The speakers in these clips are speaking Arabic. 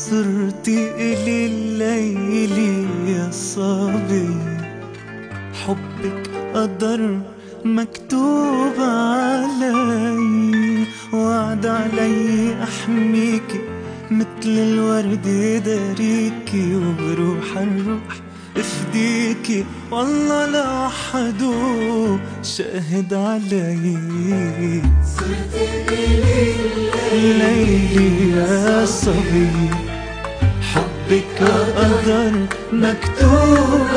صرتي إلي الليل يا صبي، حبك قدر مكتوب علي، وعد علي أحميكي مثل الورد داريكي، وبروح الروح افديكي، والله لوحده شاهد علي. صرتي إلي الليل يا صبي، حبك قدر مكتوب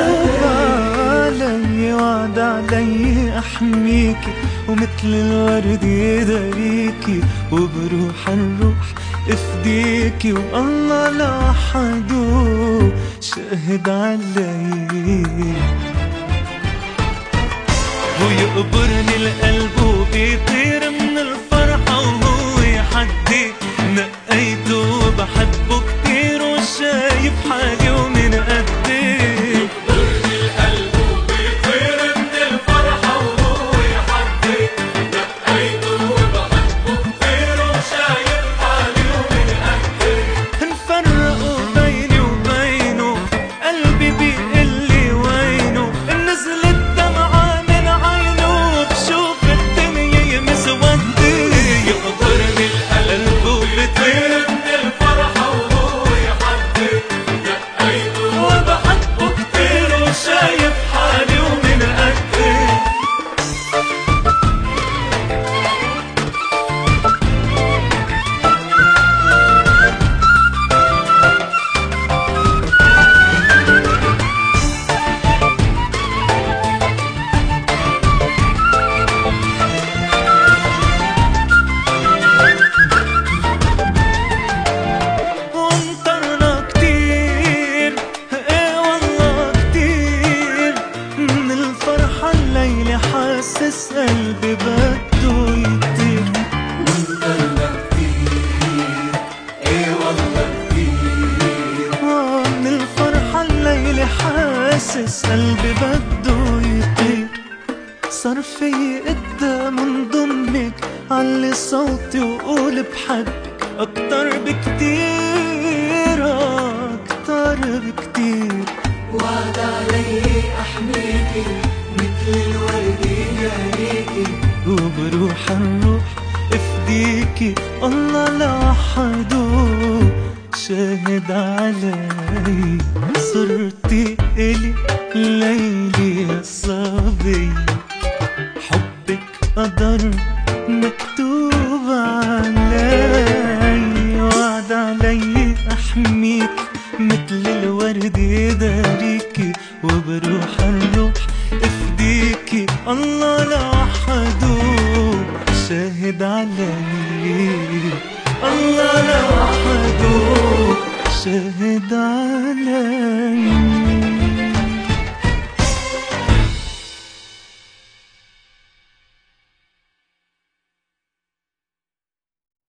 علي، وعد علي أحميكي ومثل الورد يداريكي، وبروح الروح افديكي، والله لوحده شاهد علي. ويقبرني القلب وبيطير من الفرحة وهو يحدي، نقيته وبحبه كتير وشايف حالي ومن قدي. يقبرني القلب وبيطير من الفرحة وهو يحدي، نقيته وبحبه كتير وشايف حالي ومن قدي. انفرقوا بيني وبينه، قلبي بيقلي وينه، نزلت دمعة من عينه بشوف الدنيا مسودة. يقبرني القلب وبيطير من الفرحة وهو يحدي، نقيته وبحبه كتير وشايف حالي ومن قدي. وانطرنا كتير، ايه والله كتير، من الفرحة الليلة حاسس قلبي بده يطير. انطرنا كتير، ايه والله كتير. من الفرحة الليلة حاسس قلبي بده يطير. صار في قدام انضمك، علي صوتي وقول بحبك أكتر بكتير، أكتر بكتير. وعد علي أحميكي مثل الورد يهريكي، وبروح الروح افديكي، الله لوحده شاهد علي. صرتي إلي ليلي يا صبي، حبك قدر مكتوب علي، وعد علي أحميك مثل الورد يداريكي، وبروح الروح افديكي، الله لوحده شاهد علي، الله لوحده شاهد علي.